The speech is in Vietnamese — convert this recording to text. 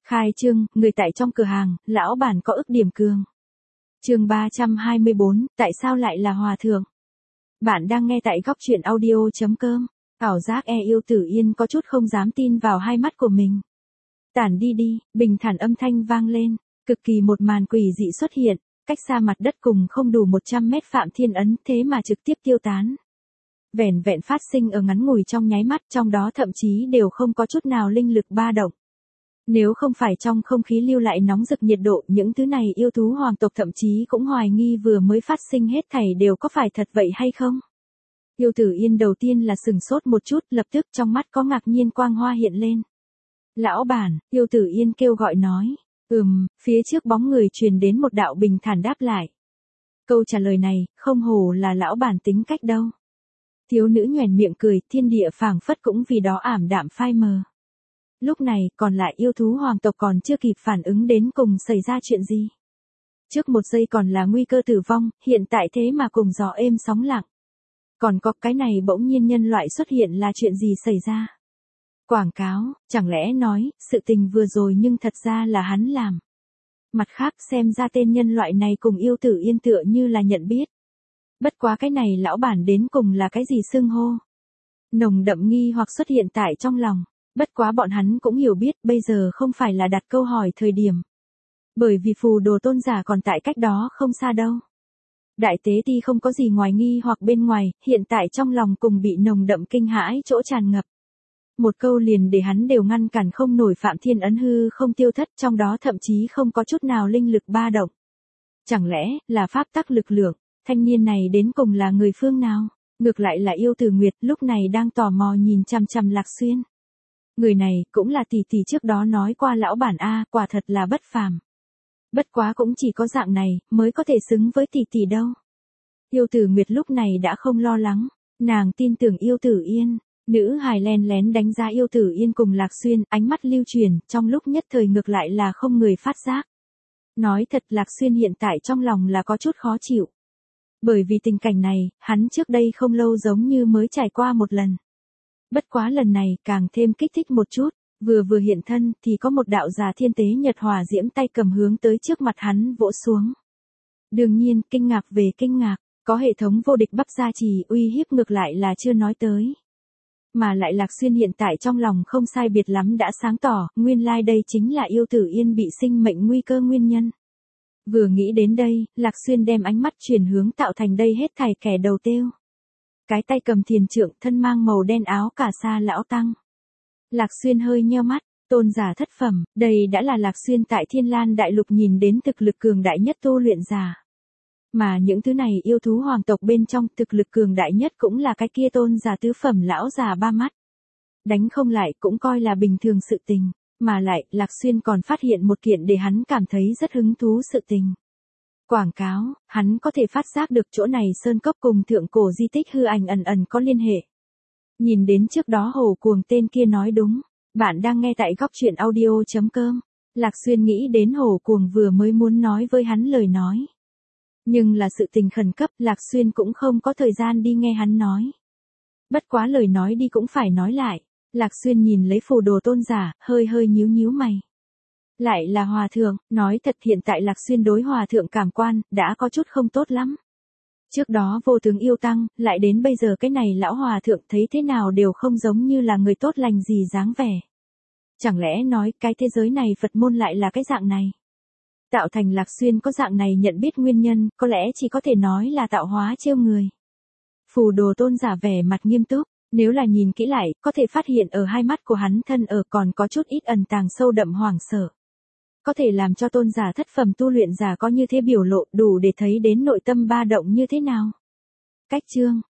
Khai trương, người tại trong cửa hàng, lão bản có ức điểm cường. Chương 324, tại sao lại là hòa thượng? Bạn đang nghe tại góc truyện audio.com. Ảo giác yêu Tử Yên có chút không dám tin vào hai mắt của mình. Tản đi đi, bình thản âm thanh vang lên, cực kỳ một màn quỷ dị xuất hiện, cách xa mặt đất cùng không đủ 100 mét Phạm Thiên Ấn thế mà trực tiếp tiêu tán. Vẻn vẹn phát sinh ở ngắn ngủi trong nháy mắt, trong đó thậm chí đều không có chút nào linh lực ba động. Nếu không phải trong không khí lưu lại nóng rực nhiệt độ, những thứ này yêu thú hoàng tộc thậm chí cũng hoài nghi vừa mới phát sinh hết thảy đều có phải thật vậy hay không. Yêu Tử Yên đầu tiên là sừng sốt một chút, lập tức trong mắt có ngạc nhiên quang hoa hiện lên. Lão bản, Yêu Tử Yên kêu gọi nói. Phía trước bóng người truyền đến một đạo bình thản đáp lại. Câu trả lời này, không hổ là lão bản tính cách đâu. Thiếu nữ nhoẻn miệng cười, thiên địa phảng phất cũng vì đó ảm đạm phai mờ. Lúc này, còn lại yêu thú hoàng tộc còn chưa kịp phản ứng đến cùng xảy ra chuyện gì. Trước một giây còn là nguy cơ tử vong, hiện tại thế mà cùng gió êm sóng lặng. Còn có cái này bỗng nhiên nhân loại xuất hiện là chuyện gì xảy ra? Quảng cáo, chẳng lẽ nói, sự tình vừa rồi nhưng thật ra là hắn làm. Mặt khác xem ra tên nhân loại này cùng Yêu Tử Yên tựa như là nhận biết. Bất quá cái này lão bản đến cùng là cái gì xưng hô? Nồng đậm nghi hoặc xuất hiện tại trong lòng. Bất quá bọn hắn cũng hiểu biết bây giờ không phải là đặt câu hỏi thời điểm. Bởi vì phù đồ tôn giả còn tại cách đó không xa đâu. Đại tế ti không có gì ngoài nghi hoặc bên ngoài, hiện tại trong lòng cùng bị nồng đậm kinh hãi chỗ tràn ngập. Một câu liền để hắn đều ngăn cản không nổi Phạm Thiên Ấn hư không tiêu thất, trong đó thậm chí không có chút nào linh lực ba động. Chẳng lẽ là pháp tắc lực lượng, thanh niên này đến cùng là người phương nào? Ngược lại là Yêu Tử Nguyệt lúc này đang tò mò nhìn chằm chằm Lạc Xuyên. Người này cũng là tỷ tỷ trước đó nói qua lão bản A, quả thật là bất phàm. Bất quá cũng chỉ có dạng này mới có thể xứng với tỷ tỷ đâu. Yêu Tử Nguyệt lúc này đã không lo lắng, nàng tin tưởng Yêu Tử Yên. Nữ hài len lén đánh giá Yêu Tử Yên cùng Lạc Xuyên, ánh mắt lưu truyền, trong lúc nhất thời ngược lại là không người phát giác. Nói thật Lạc Xuyên hiện tại trong lòng là có chút khó chịu. Bởi vì tình cảnh này, hắn trước đây không lâu giống như mới trải qua một lần. Bất quá lần này càng thêm kích thích một chút, vừa hiện thân thì có một đạo già thiên tế nhật hỏa diễm tay cầm hướng tới trước mặt hắn vỗ xuống. Đương nhiên, kinh ngạc về kinh ngạc, có hệ thống vô địch bắp gia trì uy hiếp ngược lại là chưa nói tới. Mà lại Lạc Xuyên hiện tại trong lòng không sai biệt lắm đã sáng tỏ, nguyên lai đây chính là Yêu Tử Yên bị sinh mệnh nguy cơ nguyên nhân. Vừa nghĩ đến đây, Lạc Xuyên đem ánh mắt chuyển hướng tạo thành đây hết thảy kẻ đầu têu. Cái tay cầm thiền trượng, thân mang màu đen áo cà sa lão tăng. Lạc Xuyên hơi nheo mắt, tôn giả thất phẩm, đây đã là Lạc Xuyên tại Thiên Lan Đại Lục nhìn đến thực lực cường đại nhất tu luyện giả. Mà những thứ này yêu thú hoàng tộc bên trong thực lực cường đại nhất cũng là cái kia tôn giả tứ phẩm lão già ba mắt. Đánh không lại cũng coi là bình thường sự tình, mà lại Lạc Xuyên còn phát hiện một kiện để hắn cảm thấy rất hứng thú sự tình. Quảng cáo, hắn có thể phát giác được chỗ này sơn cốc cùng thượng cổ di tích hư ảnh ẩn ẩn có liên hệ. Nhìn đến trước đó Hồ Cuồng tên kia nói đúng, bạn đang nghe tại góc truyện audio.com. Lạc Xuyên nghĩ đến Hồ Cuồng vừa mới muốn nói với hắn lời nói. Nhưng là sự tình khẩn cấp, Lạc Xuyên cũng không có thời gian đi nghe hắn nói. Bất quá lời nói đi cũng phải nói lại, Lạc Xuyên nhìn lấy phù đồ tôn giả, hơi nhíu mày. Lại là hòa thượng, nói thật hiện tại Lạc Xuyên đối hòa thượng cảm quan, đã có chút không tốt lắm. Trước đó vô tướng yêu tăng, lại đến bây giờ cái này lão hòa thượng thấy thế nào đều không giống như là người tốt lành gì dáng vẻ. Chẳng lẽ nói cái thế giới này Phật môn lại là cái dạng này? Tạo thành Lạc Xuyên có dạng này nhận biết nguyên nhân, có lẽ chỉ có thể nói là tạo hóa trêu người. Phù đồ tôn giả vẻ mặt nghiêm túc, nếu là nhìn kỹ lại, có thể phát hiện ở hai mắt của hắn thân ở còn có chút ít ẩn tàng sâu đậm hoảng sợ. Có thể làm cho tôn giả thất phẩm tu luyện giả có như thế biểu lộ đủ để thấy đến nội tâm ba động như thế nào. Cách chương,